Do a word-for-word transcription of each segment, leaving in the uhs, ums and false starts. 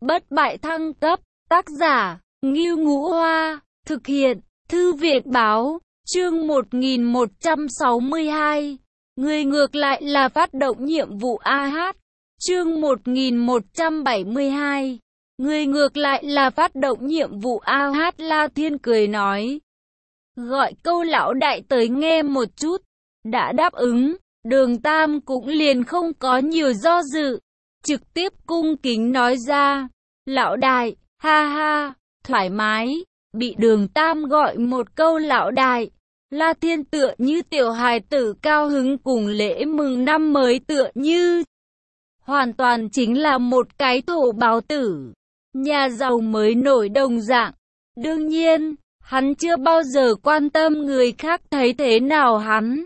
Bất bại thăng cấp, tác giả, Ngưu Ngũ Hoa, thực hiện, Thư viện Báo, chương một nghìn một trăm sáu mươi hai. Người ngược lại là phát động nhiệm vụ a hát, chương một nghìn một trăm bảy mươi hai. Người ngược lại là phát động nhiệm vụ a hát. La Thiên cười nói. Gọi câu lão đại tới nghe một chút. Đã đáp ứng, Đường Tam cũng liền không có nhiều do dự. Trực tiếp cung kính nói ra. Lão đại, ha ha, thoải mái. Bị Đường Tam gọi một câu lão đại. La Thiên tựa như tiểu hài tử cao hứng cùng lễ mừng năm mới tựa như. Hoàn toàn chính là một cái thổ báo tử. Nhà giàu mới nổi đồng dạng. Đương nhiên, hắn chưa bao giờ quan tâm người khác thấy thế nào hắn.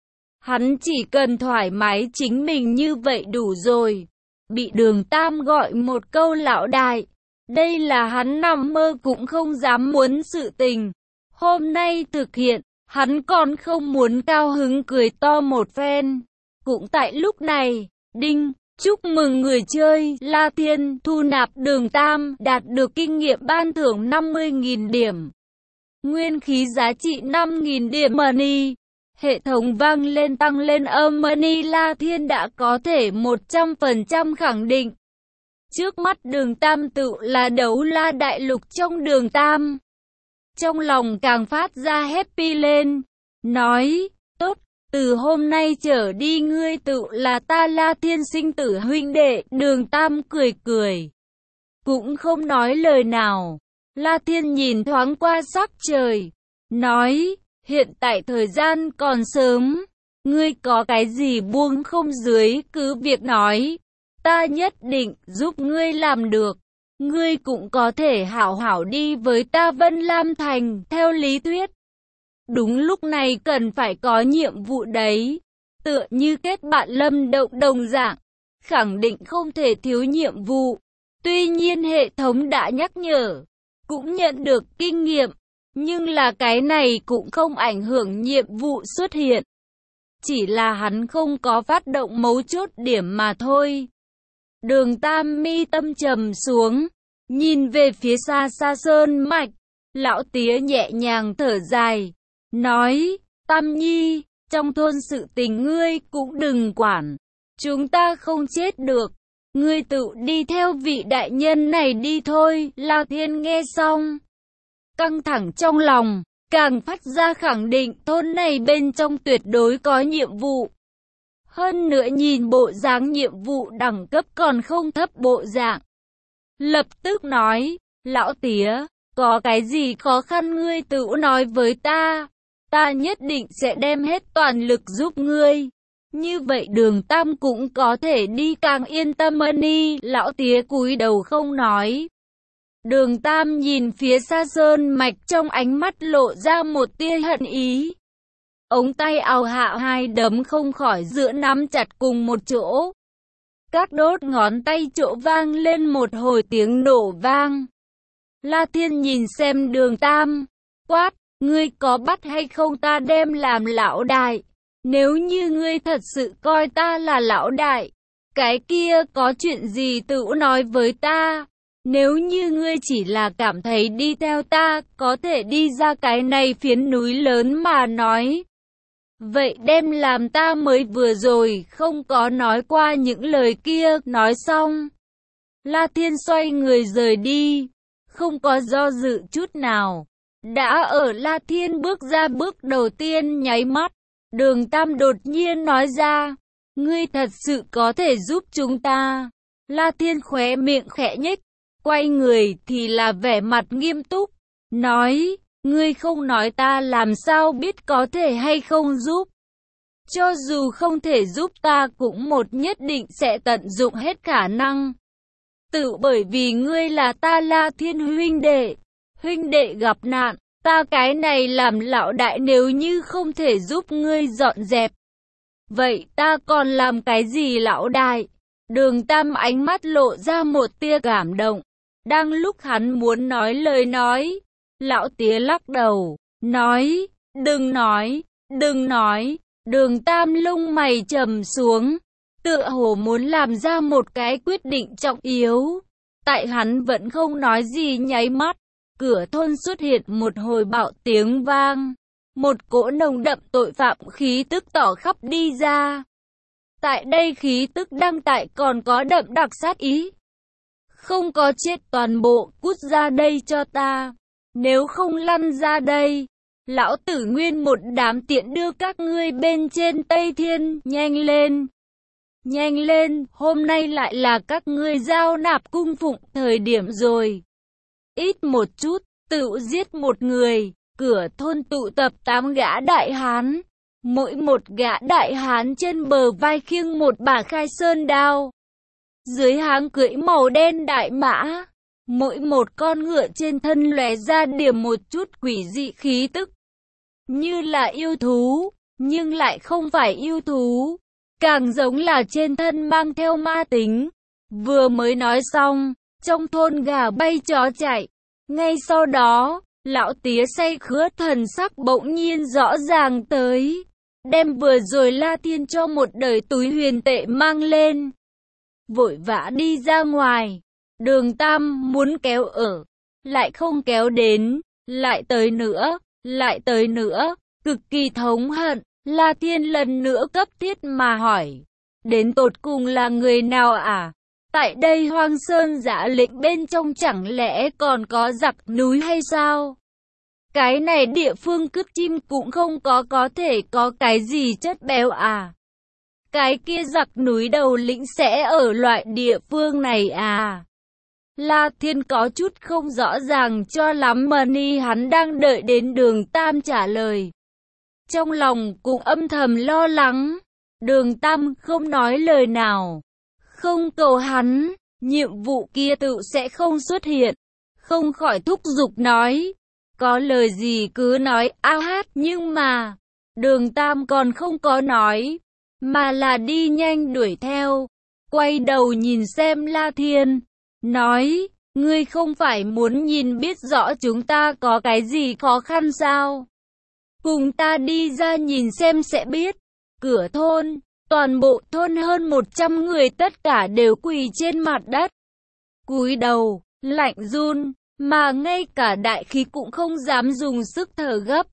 Hắn chỉ cần thoải mái chính mình như vậy đủ rồi. Bị Đường Tam gọi một câu lão đại. Đây là hắn nằm mơ cũng không dám muốn sự tình. Hôm nay thực hiện, hắn còn không muốn cao hứng cười to một phen. Cũng tại lúc này, đinh, chúc mừng người chơi La Thiên thu nạp Đường Tam đạt được kinh nghiệm ban thưởng năm mươi nghìn điểm. Nguyên khí giá trị năm nghìn điểm money. Hệ thống vang lên tăng lên âm money. La Thiên đã có thể một trăm phần trăm khẳng định. Trước mắt Đường Tam tự là đấu la đại lục trong Đường Tam. Trong lòng càng phát ra happy lên. Nói, tốt, từ hôm nay trở đi ngươi tự là ta La Thiên sinh tử huynh đệ. Đường Tam cười cười. Cũng không nói lời nào. La Thiên nhìn thoáng qua sắc trời. Nói, hiện tại thời gian còn sớm. Ngươi có cái gì buông không dưới cứ việc nói. Ta nhất định giúp ngươi làm được. Ngươi cũng có thể hảo hảo đi với ta Vân Lam Thành, theo lý thuyết. Đúng lúc này cần phải có nhiệm vụ đấy. Tựa như kết bạn Lâm Động đồng dạng. Khẳng định không thể thiếu nhiệm vụ. Tuy nhiên hệ thống đã nhắc nhở. Cũng nhận được kinh nghiệm. Nhưng là cái này cũng không ảnh hưởng nhiệm vụ xuất hiện. Chỉ là hắn không có phát động mấu chốt điểm mà thôi. Đường Tam mi tâm trầm xuống. Nhìn về phía xa xa sơn mạch. Lão tía nhẹ nhàng thở dài. Nói, Tam Nhi, trong thôn sự tình ngươi cũng đừng quản. Chúng ta không chết được. Ngươi tự đi theo vị đại nhân này đi thôi. La Thiên nghe xong. Căng thẳng trong lòng. Càng phát ra khẳng định thôn này bên trong tuyệt đối có nhiệm vụ. Hơn nữa nhìn bộ dáng nhiệm vụ đẳng cấp còn không thấp bộ dạng. Lập tức nói, lão tía, có cái gì khó khăn ngươi tự nói với ta. Ta nhất định sẽ đem hết toàn lực giúp ngươi. Như vậy Đường Tam cũng có thể đi càng yên tâm hơn đi. Lão tía cúi đầu không nói. Đường Tam nhìn phía xa sơn mạch trong ánh mắt lộ ra một tia hận ý. Ống tay áo hạ hai đấm không khỏi giữa nắm chặt cùng một chỗ. Các đốt ngón tay chỗ vang lên một hồi tiếng nổ vang. La Thiên nhìn xem Đường Tam, quát, ngươi có bắt hay không ta đem làm lão đại. Nếu như ngươi thật sự coi ta là lão đại, cái kia có chuyện gì tự nói với ta. Nếu như ngươi chỉ là cảm thấy đi theo ta, có thể đi ra cái này phiến núi lớn mà nói. Vậy đem làm ta mới vừa rồi không có nói qua những lời kia. Nói xong, La Thiên xoay người rời đi, không có do dự chút nào. Đã ở La Thiên bước ra bước đầu tiên nháy mắt, Đường Tam đột nhiên nói ra, ngươi thật sự có thể giúp chúng ta. La Thiên khóe miệng khẽ nhếch, quay người thì là vẻ mặt nghiêm túc, nói, ngươi không nói ta làm sao biết có thể hay không giúp. Cho dù không thể giúp ta cũng một nhất định sẽ tận dụng hết khả năng. Tự bởi vì ngươi là ta La Thiên huynh đệ. Huynh đệ gặp nạn, ta cái này làm lão đại nếu như không thể giúp ngươi dọn dẹp. Vậy ta còn làm cái gì lão đại? Đường Tam ánh mắt lộ ra một tia cảm động. Đang lúc hắn muốn nói lời nói, lão tía lắc đầu, nói, đừng nói, đừng nói. Đường Tam lông mày trầm xuống, tựa hồ muốn làm ra một cái quyết định trọng yếu. Tại hắn vẫn không nói gì nháy mắt, cửa thôn xuất hiện một hồi bạo tiếng vang. Một cỗ nồng đậm tội phạm khí tức tỏ khắp đi ra. Tại đây khí tức đang tại còn có đậm đặc sát ý. Không có chết toàn bộ, cút ra đây cho ta. Nếu không lăn ra đây, lão tử nguyên một đám tiện đưa các ngươi bên trên Tây Thiên, nhanh lên. Nhanh lên, hôm nay lại là các ngươi giao nạp cung phụng thời điểm rồi. Ít một chút, tự giết một người, cửa thôn tụ tập tám gã đại hán. Mỗi một gã đại hán trên bờ vai khiêng một bả khai sơn đao. Dưới háng cưỡi màu đen đại mã. Mỗi một con ngựa trên thân lóe ra điểm một chút quỷ dị khí tức. Như là yêu thú, nhưng lại không phải yêu thú. Càng giống là trên thân mang theo ma tính. Vừa mới nói xong, trong thôn gà bay chó chạy. Ngay sau đó, lão tía say khứa thần sắc bỗng nhiên rõ ràng tới. Đem vừa rồi La Thiên cho một đời túi huyền tệ mang lên. Vội vã đi ra ngoài. Đường Tam muốn kéo ở, lại không kéo đến, lại tới nữa, lại tới nữa, cực kỳ thống hận. La Thiên lần nữa cấp thiết mà hỏi, đến tột cùng là người nào à? Tại đây Hoang Sơn Giã Lĩnh bên trong chẳng lẽ còn có giặc núi hay sao? Cái này địa phương cứt chim cũng không có có thể có cái gì chất béo à? Cái kia giặc núi đầu lĩnh sẽ ở loại địa phương này à? La Thiên có chút không rõ ràng cho lắm mà ni hắn đang đợi đến Đường Tam trả lời. Trong lòng cũng âm thầm lo lắng, Đường Tam không nói lời nào, không cầu hắn, nhiệm vụ kia tự sẽ không xuất hiện, không khỏi thúc giục nói, có lời gì cứ nói a hát nhưng mà, Đường Tam còn không có nói, mà là đi nhanh đuổi theo, quay đầu nhìn xem La Thiên, nói, ngươi không phải muốn nhìn biết rõ chúng ta có cái gì khó khăn sao? Cùng ta đi ra nhìn xem sẽ biết. Cửa thôn, toàn bộ thôn hơn một trăm người tất cả đều quỳ trên mặt đất. Cúi đầu, lạnh run, mà ngay cả đại khí cũng không dám dùng sức thở gấp.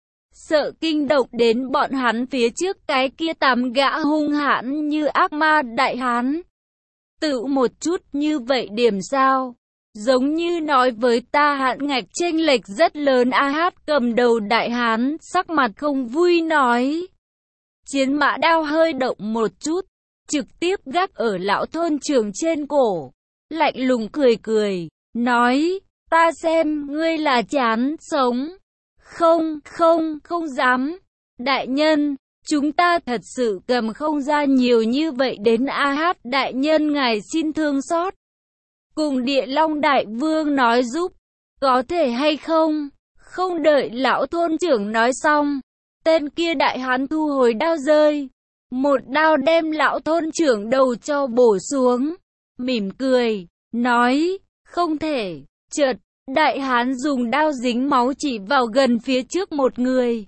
Sợ kinh động đến bọn hắn phía trước cái kia tám gã hung hãn như ác ma đại hán. Tự một chút như vậy điểm sao? Giống như nói với ta hạn ngạch chênh lệch rất lớn. A Hát cầm đầu đại hán, sắc mặt không vui nói. Chiến mã đao hơi động một chút, trực tiếp gác ở lão thôn trưởng trên cổ. Lạnh lùng cười cười, nói, ta xem ngươi là chán sống. Không, không, không dám. Đại nhân, chúng ta thật sự cầm không ra nhiều như vậy đến. A Hát đại nhân ngài xin thương xót. Cùng Địa Long đại vương nói giúp, có thể hay không? Không đợi lão thôn trưởng nói xong, tên kia đại hán thu hồi đao rơi, một đao đem lão thôn trưởng đầu cho bổ xuống, mỉm cười, nói, không thể. Chợt, đại hán dùng đao dính máu chỉ vào gần phía trước một người,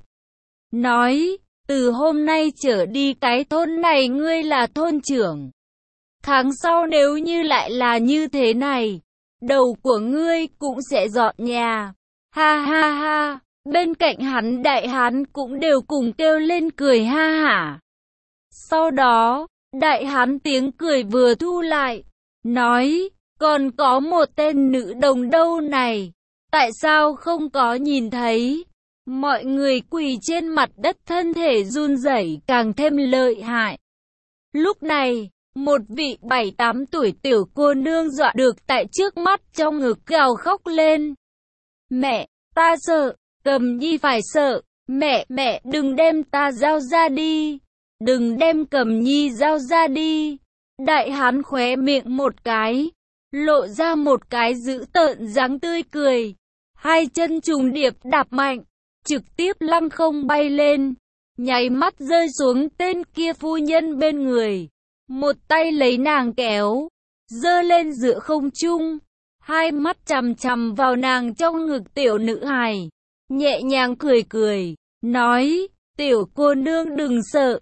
nói, từ hôm nay trở đi cái thôn này ngươi là thôn trưởng. Tháng sau nếu như lại là như thế này, đầu của ngươi cũng sẽ dọn nhà. Ha ha ha, bên cạnh hắn đại hán cũng đều cùng kêu lên cười ha hả. Sau đó, đại hán tiếng cười vừa thu lại, nói, còn có một tên nữ đồng đâu này, tại sao không có nhìn thấy? Mọi người quỳ trên mặt đất thân thể run rẩy càng thêm lợi hại. Lúc này, một vị bảy tám tuổi tiểu cô nương dọa được tại trước mắt trong ngực gào khóc lên. Mẹ, ta sợ, Cầm Nhi phải sợ, mẹ, mẹ đừng đem ta giao ra đi, đừng đem Cầm Nhi giao ra đi. Đại hán khóe miệng một cái, lộ ra một cái dữ tợn dáng tươi cười, hai chân trùng điệp đạp mạnh, trực tiếp lăng không bay lên, nháy mắt rơi xuống tên kia phu nhân bên người. Một tay lấy nàng kéo, giơ lên giữa không trung, hai mắt chằm chằm vào nàng trong ngực tiểu nữ hài, nhẹ nhàng cười cười, nói, tiểu cô nương đừng sợ,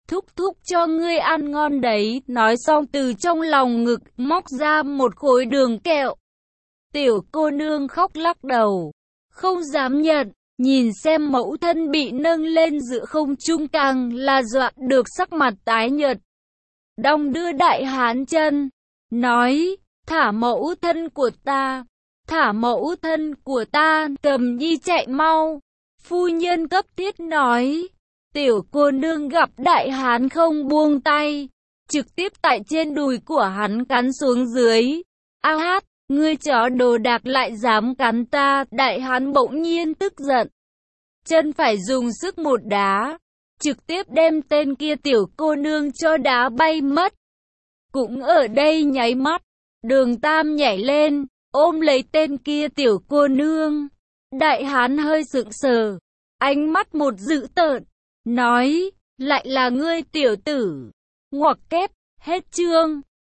Thúc thúc cho ngươi ăn ngon đấy. Nói xong từ trong lòng ngực móc ra một khối đường kẹo. Tiểu cô nương khóc lắc đầu, không dám nhận. Nhìn xem mẫu thân bị nâng lên giữa không trung càng là dọa được sắc mặt tái nhợt. Đong đưa đại hán chân, nói, thả mẫu thân của ta, thả mẫu thân của ta, Cầm Nhi chạy mau. Phu nhân cấp thiết nói, tiểu cô nương gặp đại hán không buông tay, trực tiếp tại trên đùi của hắn cắn xuống dưới. A hát, ngươi chó đồ đạc lại dám cắn ta, đại hán bỗng nhiên tức giận. Chân phải dùng sức một đá, trực tiếp đem tên kia tiểu cô nương cho đá bay mất. Cũng ở đây nháy mắt, Đường Tam nhảy lên, ôm lấy tên kia tiểu cô nương. Đại hán hơi sững sờ, ánh mắt một dữ tợn, nói, lại là ngươi tiểu tử. Ngoặc kép, hết chương.